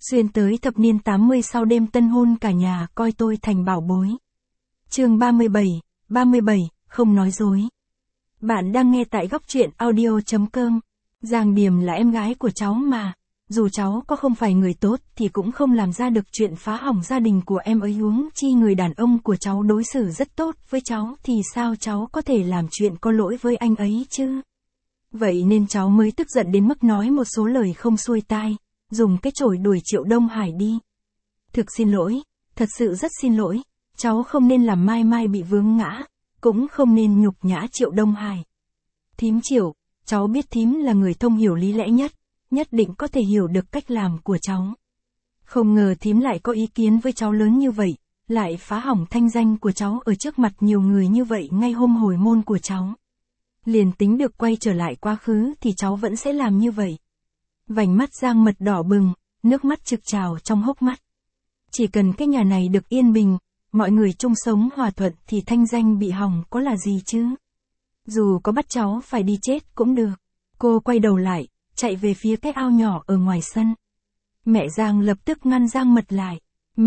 Xuyên tới thập niên 80 sau đêm tân hôn cả nhà coi tôi thành bảo bối. Chương 37, không nói dối. Bạn đang nghe tại góc truyện audio.com. Giang Điềm là em gái của cháu mà. Dù cháu có không phải người tốt thì cũng không làm ra được chuyện phá hỏng gia đình của em ấy, huống chi người đàn ông của cháu đối xử rất tốt với cháu thì sao cháu có thể làm chuyện có lỗi với anh ấy chứ? Vậy nên cháu mới tức giận đến mức nói một số lời không xuôi tai, dùng cái chổi đuổi Triệu Đông Hải đi. Thực xin lỗi, thật sự rất xin lỗi, cháu không nên làm Mai Mai bị vướng ngã, cũng không nên nhục nhã Triệu Đông Hải. Thím Triệu, cháu biết thím là người thông hiểu lý lẽ nhất định có thể hiểu được cách làm của cháu. Không ngờ thím lại có ý kiến với cháu lớn như vậy, lại phá hỏng thanh danh của cháu ở trước mặt nhiều người như vậy ngay hôm hồi môn của cháu. Liền tính được quay trở lại quá khứ thì cháu vẫn sẽ làm như vậy. Vành mắt Giang Mật đỏ bừng, nước mắt trực trào trong hốc mắt. Chỉ cần cái nhà này được yên bình, mọi người chung sống hòa thuận thì thanh danh bị hỏng có là gì chứ? Dù có bắt cháu phải đi chết cũng được. Cô quay đầu lại, chạy về phía cái ao nhỏ ở ngoài sân. Mẹ Giang lập tức ngăn Giang Mật lại.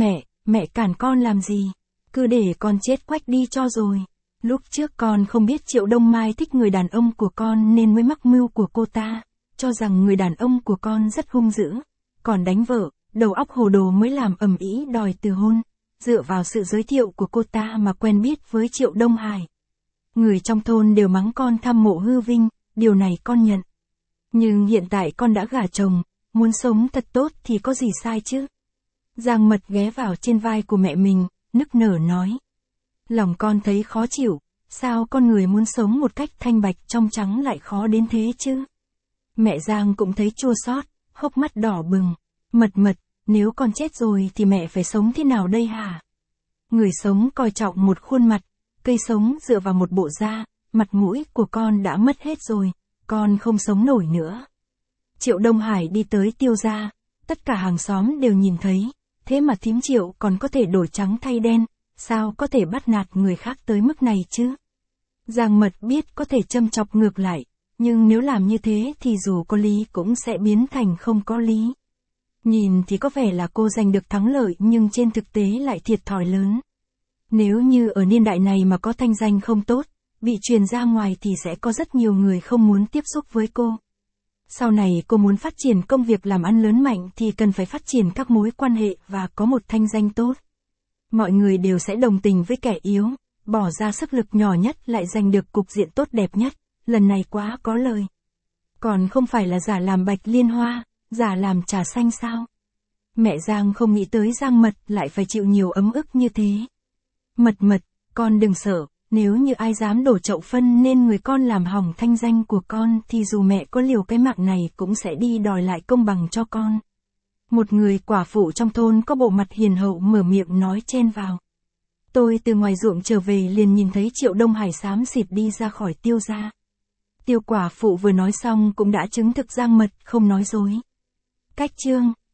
Mẹ cản con làm gì? Cứ để con chết quách đi cho rồi. Lúc trước con không biết Triệu Đông Mai thích người đàn ông của con nên mới mắc mưu của cô ta, cho rằng người đàn ông của con rất hung dữ, còn đánh vợ, đầu óc hồ đồ mới làm ầm ĩ đòi từ hôn, dựa vào sự giới thiệu của cô ta mà quen biết với Triệu Đông Hải. Người trong thôn đều mắng con tham mộ hư vinh, điều này con nhận. Nhưng hiện tại con đã gả chồng, muốn sống thật tốt thì có gì sai chứ? Giang Mật ghé vào trên vai của mẹ mình, nức nở nói. Lòng con thấy khó chịu, sao con người muốn sống một cách thanh bạch trong trắng lại khó đến thế chứ? Mẹ Giang cũng thấy chua xót, hốc mắt đỏ bừng. Mật, nếu con chết rồi thì mẹ phải sống thế nào đây hả? Người sống coi trọng một khuôn mặt, cây sống dựa vào một bộ da, mặt mũi của con đã mất hết rồi, con không sống nổi nữa. Triệu Đông Hải đi tới Tiêu gia, tất cả hàng xóm đều nhìn thấy, thế mà thím Triệu còn có thể đổi trắng thay đen, sao có thể bắt nạt người khác tới mức này chứ? Giang Mật biết có thể châm chọc ngược lại, nhưng nếu làm như thế thì dù có lý cũng sẽ biến thành không có lý. Nhìn thì có vẻ là cô giành được thắng lợi nhưng trên thực tế lại thiệt thòi lớn. Nếu như ở niên đại này mà có thanh danh không tốt, bị truyền ra ngoài thì sẽ có rất nhiều người không muốn tiếp xúc với cô. Sau này cô muốn phát triển công việc làm ăn lớn mạnh thì cần phải phát triển các mối quan hệ và có một thanh danh tốt. Mọi người đều sẽ đồng tình với kẻ yếu, bỏ ra sức lực nhỏ nhất lại giành được cục diện tốt đẹp nhất, lần này quá có lời. Còn không phải là giả làm bạch liên hoa, giả làm trà xanh sao? Mẹ Giang không nghĩ tới Giang Mật lại phải chịu nhiều ấm ức như thế. Mật, con đừng sợ, nếu như ai dám đổ chậu phân nên người con làm hỏng thanh danh của con thì dù mẹ có liều cái mạng này cũng sẽ đi đòi lại công bằng cho con. Một người quả phụ trong thôn có bộ mặt hiền hậu mở miệng nói chen vào. Tôi từ ngoài ruộng trở về liền nhìn thấy Triệu Đông Hải xám xịt đi ra khỏi Tiêu gia. Tiêu quả phụ vừa nói xong cũng đã chứng thực Giang Mật không nói dối. Cách chương